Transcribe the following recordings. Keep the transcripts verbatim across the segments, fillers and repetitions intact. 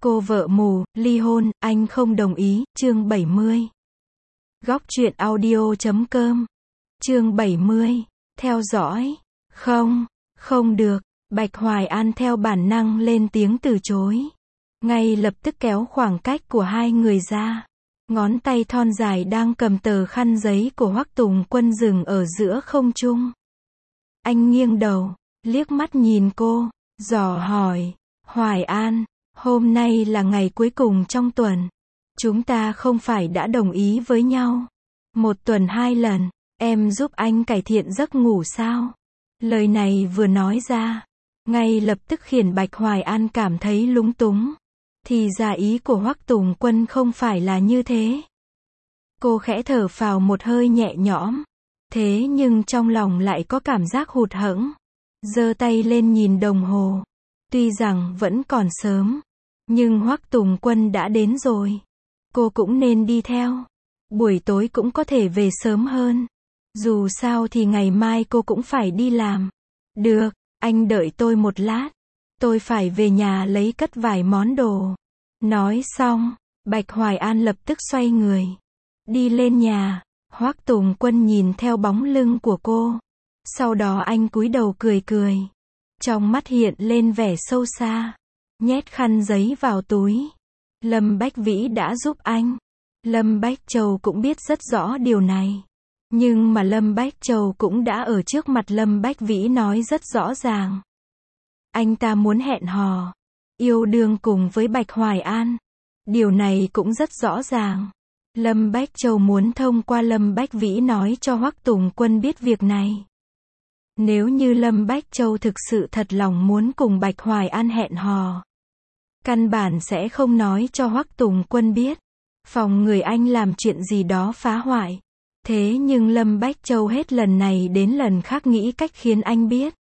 Cô vợ mù, ly hôn, anh không đồng ý, chương bảy mươi. Góc truyện audio chấm com. Chương bảy mươi. Theo dõi. Không, không được. Bạch Hoài An theo bản năng lên tiếng từ chối. Ngay lập tức kéo khoảng cách của hai người ra. Ngón tay thon dài đang cầm tờ khăn giấy của Hoắc Tùng Quân dừng ở giữa không trung. Anh nghiêng đầu, liếc mắt nhìn cô, dò hỏi, Hoài An, hôm nay là ngày cuối cùng trong tuần. Chúng ta không phải đã đồng ý với nhau. Một tuần hai lần, em giúp anh cải thiện giấc ngủ sao? Lời này vừa nói ra, ngay lập tức khiến Bạch Hoài An cảm thấy lúng túng. Thì ra ý của Hoắc Tùng Quân không phải là như thế. Cô khẽ thở phào một hơi nhẹ nhõm. Thế nhưng trong lòng lại có cảm giác hụt hẫng. Giơ tay lên nhìn đồng hồ. Tuy rằng vẫn còn sớm, nhưng Hoắc Tùng Quân đã đến rồi. Cô cũng nên đi theo. Buổi tối cũng có thể về sớm hơn. Dù sao thì ngày mai cô cũng phải đi làm. Được, anh đợi tôi một lát. Tôi phải về nhà lấy cất vài món đồ. Nói xong, Bạch Hoài An lập tức xoay người. Đi lên nhà. Hoắc Tùng Quân nhìn theo bóng lưng của cô. Sau đó anh cúi đầu cười cười. Trong mắt hiện lên vẻ sâu xa. Nhét khăn giấy vào túi. Lâm Bách Vĩ đã giúp anh. Lâm Bách Châu cũng biết rất rõ điều này. Nhưng mà Lâm Bách Châu cũng đã ở trước mặt Lâm Bách Vĩ nói rất rõ ràng. Anh ta muốn hẹn hò, yêu đương cùng với Bạch Hoài An. Điều này cũng rất rõ ràng. Lâm Bách Châu muốn thông qua Lâm Bách Vĩ nói cho Hoắc Tùng Quân biết việc này. Nếu như Lâm Bách Châu thực sự thật lòng muốn cùng Bạch Hoài An hẹn hò, căn bản sẽ không nói cho Hoắc Tùng Quân biết. Phòng người anh làm chuyện gì đó phá hoại. Thế nhưng Lâm Bách Châu hết lần này đến lần khác nghĩ cách khiến anh biết.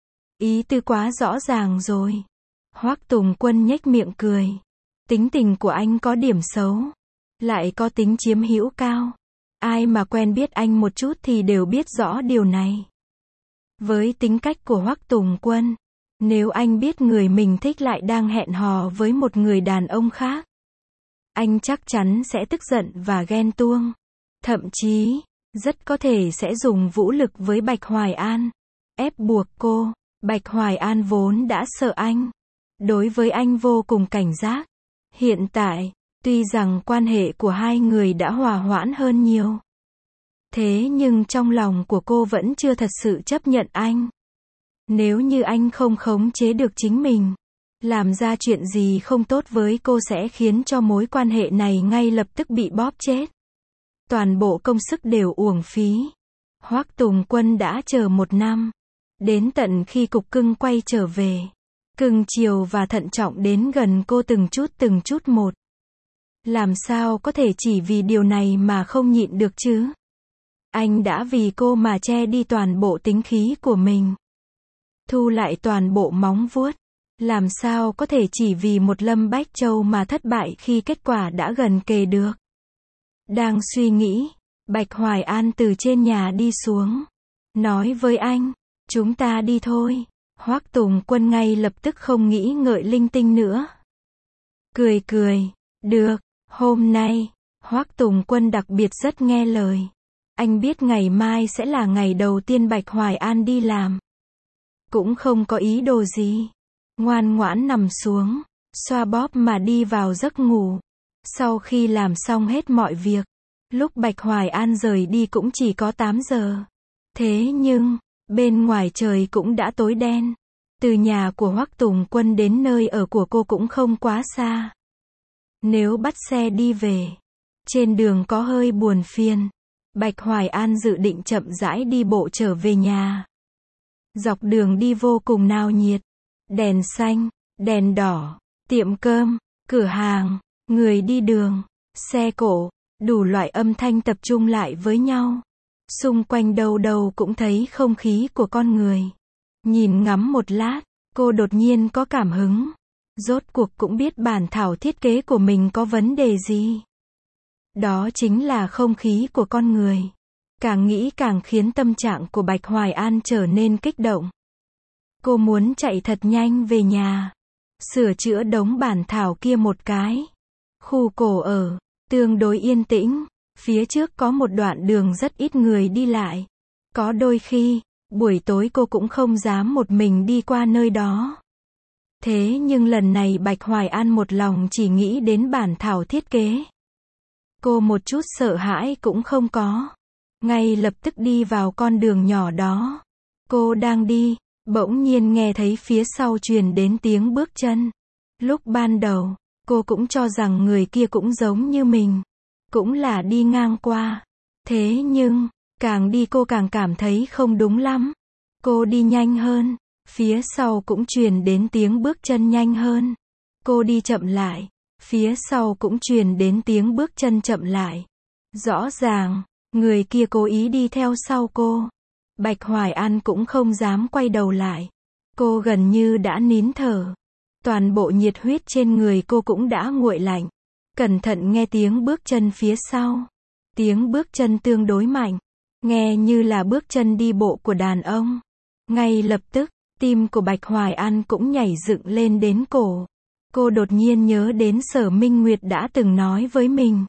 Ý tư quá rõ ràng rồi. Hoắc Tùng Quân nhếch miệng cười. Tính tình của anh có điểm xấu, lại có tính chiếm hữu cao. Ai mà quen biết anh một chút thì đều biết rõ điều này. Với tính cách của Hoắc Tùng Quân, nếu anh biết người mình thích lại đang hẹn hò với một người đàn ông khác, anh chắc chắn sẽ tức giận và ghen tuông. Thậm chí, rất có thể sẽ dùng vũ lực với Bạch Hoài An, ép buộc cô. Bạch Hoài An vốn đã sợ anh. Đối với anh vô cùng cảnh giác. Hiện tại, tuy rằng quan hệ của hai người đã hòa hoãn hơn nhiều. Thế nhưng trong lòng của cô vẫn chưa thật sự chấp nhận anh. Nếu như anh không khống chế được chính mình, làm ra chuyện gì không tốt với cô sẽ khiến cho mối quan hệ này ngay lập tức bị bóp chết. Toàn bộ công sức đều uổng phí. Hoắc Tùng Quân đã chờ một năm. Đến tận khi cục cưng quay trở về. Cưng chiều và thận trọng đến gần cô từng chút từng chút một. Làm sao có thể chỉ vì điều này mà không nhịn được chứ? Anh đã vì cô mà che đi toàn bộ tính khí của mình. Thu lại toàn bộ móng vuốt. Làm sao có thể chỉ vì một Lâm Bách Châu mà thất bại khi kết quả đã gần kề được? Đang suy nghĩ, Bạch Hoài An từ trên nhà đi xuống. Nói với anh, chúng ta đi thôi. Hoắc Tùng Quân ngay lập tức không nghĩ ngợi linh tinh nữa. Cười cười, được, hôm nay, Hoắc Tùng Quân đặc biệt rất nghe lời. Anh biết ngày mai sẽ là ngày đầu tiên Bạch Hoài An đi làm. Cũng không có ý đồ gì. Ngoan ngoãn nằm xuống, xoa bóp mà đi vào giấc ngủ. Sau khi làm xong hết mọi việc, lúc Bạch Hoài An rời đi cũng chỉ có tám giờ. Thế nhưng, bên ngoài trời cũng đã tối đen. Từ nhà của Hoắc Tùng Quân đến nơi ở của cô cũng không quá xa. Nếu bắt xe đi về, trên đường có hơi buồn phiền. Bạch Hoài An dự định chậm rãi đi bộ trở về nhà. Dọc đường đi vô cùng náo nhiệt. Đèn xanh, đèn đỏ, tiệm cơm, cửa hàng, người đi đường, xe cộ, đủ loại âm thanh tập trung lại với nhau. Xung quanh đâu đâu cũng thấy không khí của con người. Nhìn ngắm một lát, cô đột nhiên có cảm hứng. Rốt cuộc cũng biết bản thảo thiết kế của mình có vấn đề gì. Đó chính là không khí của con người. Càng nghĩ càng khiến tâm trạng của Bạch Hoài An trở nên kích động. Cô muốn chạy thật nhanh về nhà. sửa chữa đống bản thảo kia một cái. Khu cổ ở, tương đối yên tĩnh, phía trước có một đoạn đường rất ít người đi lại. Có đôi khi, buổi tối cô cũng không dám một mình đi qua nơi đó. Thế nhưng lần này Bạch Hoài An một lòng chỉ nghĩ đến bản thảo thiết kế. Cô một chút sợ hãi cũng không có. Ngay lập tức đi vào con đường nhỏ đó. Cô đang đi, bỗng nhiên nghe thấy phía sau truyền đến tiếng bước chân. Lúc ban đầu, cô cũng cho rằng người kia cũng giống như mình. Cũng là đi ngang qua. Thế nhưng, càng đi cô càng cảm thấy không đúng lắm. Cô đi nhanh hơn. Phía sau cũng truyền đến tiếng bước chân nhanh hơn. Cô đi chậm lại. Phía sau cũng truyền đến tiếng bước chân chậm lại. Rõ ràng, người kia cố ý đi theo sau cô. Bạch Hoài An cũng không dám quay đầu lại. Cô gần như đã nín thở. Toàn bộ nhiệt huyết trên người cô cũng đã nguội lạnh. Cẩn thận nghe tiếng bước chân phía sau. Tiếng bước chân tương đối mạnh. Nghe như là bước chân đi bộ của đàn ông. Ngay lập tức, tim của Bạch Hoài An cũng nhảy dựng lên đến cổ. Cô đột nhiên nhớ đến Sở Minh Nguyệt đã từng nói với mình.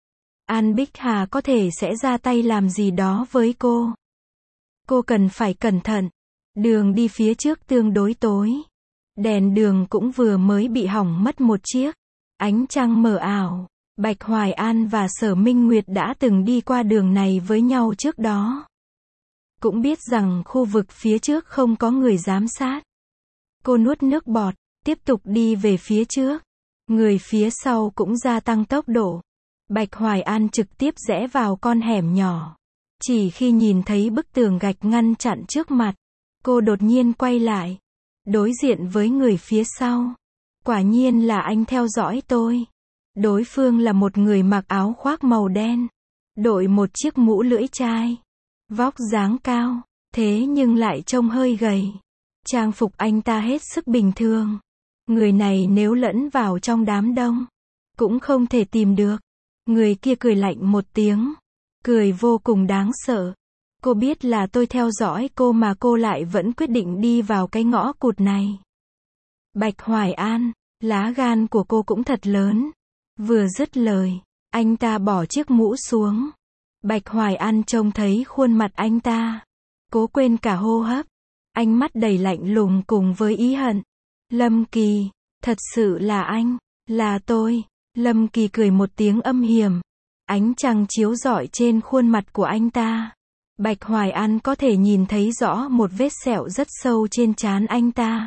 An Bích Hà có thể sẽ ra tay làm gì đó với cô. Cô cần phải cẩn thận. Đường đi phía trước tương đối tối. Đèn đường cũng vừa mới bị hỏng mất một chiếc. Ánh trăng mờ ảo. Bạch Hoài An và Sở Minh Nguyệt đã từng đi qua đường này với nhau trước đó. Cũng biết rằng khu vực phía trước không có người giám sát. Cô nuốt nước bọt, tiếp tục đi về phía trước. Người phía sau cũng gia tăng tốc độ. Bạch Hoài An trực tiếp rẽ vào con hẻm nhỏ. Chỉ khi nhìn thấy bức tường gạch ngăn chặn trước mặt, cô đột nhiên quay lại. Đối diện với người phía sau. Quả nhiên là anh theo dõi tôi. Đối phương là một người mặc áo khoác màu đen. Đội một chiếc mũ lưỡi chai. Vóc dáng cao, thế nhưng lại trông hơi gầy. Trang phục anh ta hết sức bình thường. Người này nếu lẫn vào trong đám đông, cũng không thể tìm được. Người kia cười lạnh một tiếng. Cười vô cùng đáng sợ. Cô biết là tôi theo dõi cô mà cô lại vẫn quyết định đi vào cái ngõ cụt này. Bạch Hoài An, lá gan của cô cũng thật lớn. Vừa dứt lời, anh ta bỏ chiếc mũ xuống. Bạch Hoài An trông thấy khuôn mặt anh ta. Cố quên cả hô hấp. Ánh mắt đầy lạnh lùng cùng với ý hận. Lâm Kỳ, thật sự là anh, là tôi. Lâm Kỳ cười một tiếng âm hiểm. Ánh trăng chiếu rọi trên khuôn mặt của anh ta. Bạch Hoài An có thể nhìn thấy rõ một vết sẹo rất sâu trên trán anh ta.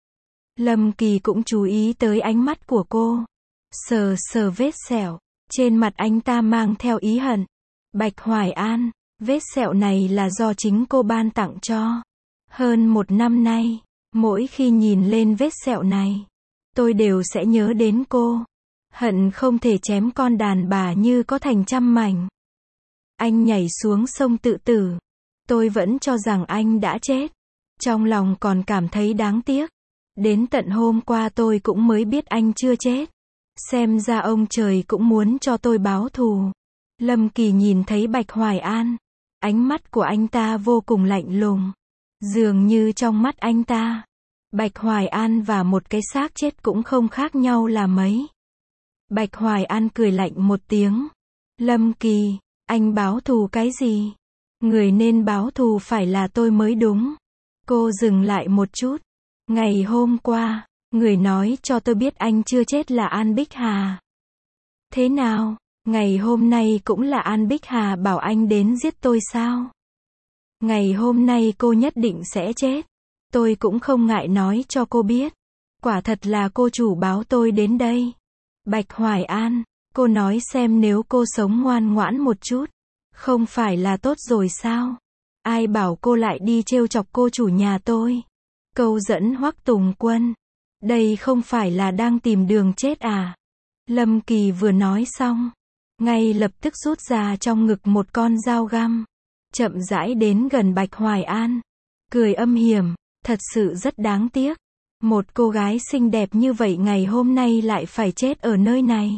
Lâm Kỳ cũng chú ý tới ánh mắt của cô. Sờ sờ vết sẹo. Trên mặt anh ta mang theo ý hận. Bạch Hoài An, vết sẹo này là do chính cô ban tặng cho. Hơn một năm nay, mỗi khi nhìn lên vết sẹo này, tôi đều sẽ nhớ đến cô. Hận không thể chém con đàn bà như có thành trăm mảnh. Anh nhảy xuống sông tự tử. Tôi vẫn cho rằng anh đã chết. Trong lòng còn cảm thấy đáng tiếc. Đến tận hôm qua tôi cũng mới biết anh chưa chết. Xem ra ông trời cũng muốn cho tôi báo thù. Lâm Kỳ nhìn thấy Bạch Hoài An. Ánh mắt của anh ta vô cùng lạnh lùng. Dường như trong mắt anh ta, Bạch Hoài An và một cái xác chết cũng không khác nhau là mấy. Bạch Hoài An cười lạnh một tiếng. Lâm Kỳ, anh báo thù cái gì? Người nên báo thù phải là tôi mới đúng. Cô dừng lại một chút. Ngày hôm qua, người nói cho tôi biết anh chưa chết là An Bích Hà. Thế nào? Ngày hôm nay cũng là An Bích Hà bảo anh đến giết tôi sao? Ngày hôm nay cô nhất định sẽ chết. Tôi cũng không ngại nói cho cô biết. Quả thật là cô chủ báo tôi đến đây. Bạch Hoài An, cô nói xem nếu cô sống ngoan ngoãn một chút, không phải là tốt rồi sao? Ai bảo cô lại đi trêu chọc cô chủ nhà tôi? Câu dẫn Hoắc Tùng Quân. Đây không phải là đang tìm đường chết à? Lâm Kỳ vừa nói xong, ngay lập tức rút ra trong ngực một con dao găm. Chậm rãi đến gần Bạch Hoài An. Cười âm hiểm, thật sự rất đáng tiếc. Một cô gái xinh đẹp như vậy ngày hôm nay lại phải chết ở nơi này.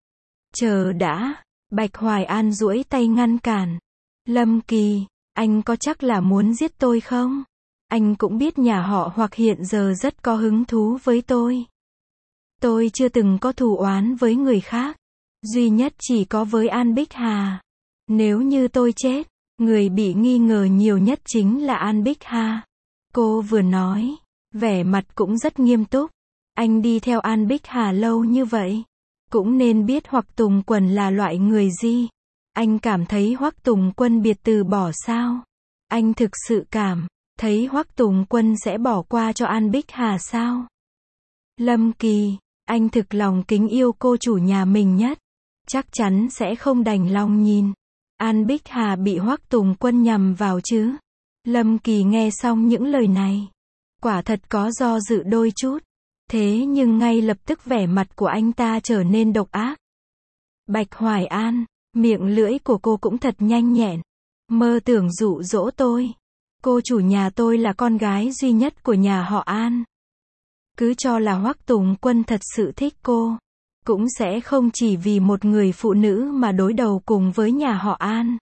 Chờ đã, Bạch Hoài An duỗi tay ngăn cản. Lâm Kỳ, anh có chắc là muốn giết tôi không? Anh cũng biết nhà họ Hoặc hiện giờ rất có hứng thú với tôi. Tôi chưa từng có thù oán với người khác. Duy nhất chỉ có với An Bích Hà. Nếu như tôi chết, người bị nghi ngờ nhiều nhất chính là An Bích Hà. Cô vừa nói, vẻ mặt cũng rất nghiêm túc. Anh đi theo An Bích Hà lâu như vậy, cũng nên biết Hoắc Tùng Quần là loại người gì. Anh cảm thấy Hoắc Tùng Quân biệt từ bỏ sao? Anh thực sự cảm thấy Hoắc Tùng Quân sẽ bỏ qua cho An Bích Hà sao? Lâm Kỳ, anh thực lòng kính yêu cô chủ nhà mình nhất. Chắc chắn sẽ không đành lòng nhìn An Bích Hà bị Hoắc Tùng Quân nhằm vào chứ. Lâm Kỳ nghe xong những lời này, quả thật có do dự đôi chút. Thế nhưng ngay lập tức vẻ mặt của anh ta trở nên độc ác. Bạch Hoài An, miệng lưỡi của cô cũng thật nhanh nhẹn. Mơ tưởng dụ dỗ tôi. Cô chủ nhà tôi là con gái duy nhất của nhà họ An. Cứ cho là Hoắc Tùng Quân thật sự thích cô, cũng sẽ không chỉ vì một người phụ nữ mà đối đầu cùng với nhà họ An.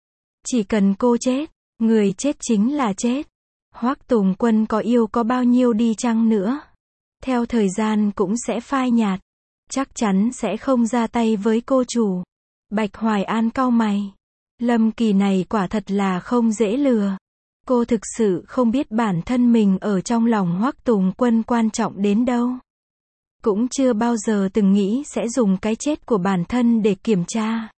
Chỉ cần cô chết, người chết chính là chết. Hoắc Tùng Quân có yêu có bao nhiêu đi chăng nữa, theo thời gian cũng sẽ phai nhạt. Chắc chắn sẽ không ra tay với cô chủ. Bạch Hoài An cau mày. Lâm Kỳ này quả thật là không dễ lừa. Cô thực sự không biết bản thân mình ở trong lòng Hoắc Tùng Quân quan trọng đến đâu. Cũng chưa bao giờ từng nghĩ sẽ dùng cái chết của bản thân để kiểm tra.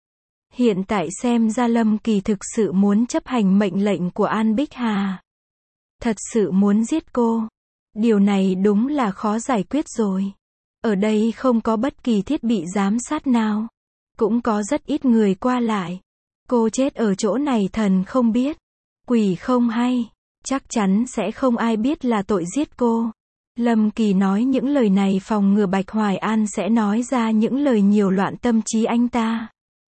Hiện tại xem ra Lâm Kỳ thực sự muốn chấp hành mệnh lệnh của An Bích Hà. Thật sự muốn giết cô. Điều này đúng là khó giải quyết rồi. Ở đây không có bất kỳ thiết bị giám sát nào. Cũng có rất ít người qua lại. Cô chết ở chỗ này thần không biết, quỷ không hay. Chắc chắn sẽ không ai biết là tội giết cô. Lâm Kỳ nói những lời này phòng ngừa Bạch Hoài An sẽ nói ra những lời nhiều loạn tâm trí anh ta.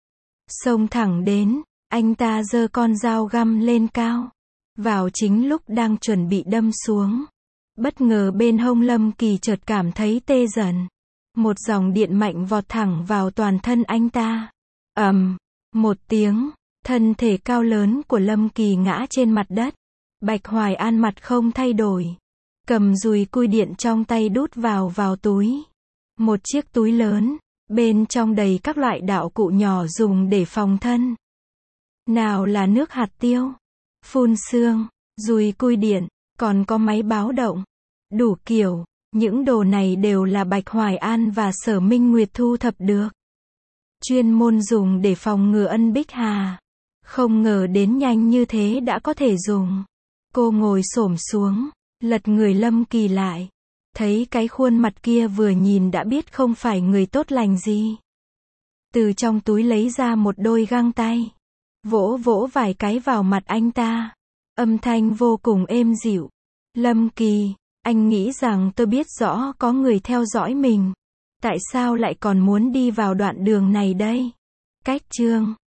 Xông thẳng đến, anh ta giơ con dao găm lên cao. Vào chính lúc đang chuẩn bị đâm xuống. Bất ngờ bên hông Lâm Kỳ chợt cảm thấy tê dần. Một dòng điện mạnh vọt thẳng vào toàn thân anh ta. ầm, một tiếng, thân thể cao lớn của Lâm Kỳ ngã trên mặt đất. Bạch Hoài An mặt không thay đổi, cầm dùi cui điện trong tay đút vào vào túi. Một chiếc túi lớn, bên trong đầy các loại đạo cụ nhỏ dùng để phòng thân. Nào là nước hạt tiêu, phun sương, dùi cui điện, còn có máy báo động. Đủ kiểu, những đồ này đều là Bạch Hoài An và Sở Minh Nguyệt thu thập được. Chuyên môn dùng để phòng ngừa Ân Bích Hà. Không ngờ đến nhanh như thế đã có thể dùng. Cô ngồi xổm xuống, lật người Lâm Kỳ lại. Thấy cái khuôn mặt kia vừa nhìn đã biết không phải người tốt lành gì. Từ trong túi lấy ra một đôi găng tay. Vỗ vỗ vài cái vào mặt anh ta. Âm thanh vô cùng êm dịu. Lâm Kỳ, anh nghĩ rằng tôi biết rõ có người theo dõi mình. Tại sao lại còn muốn đi vào đoạn đường này đây? Cách chương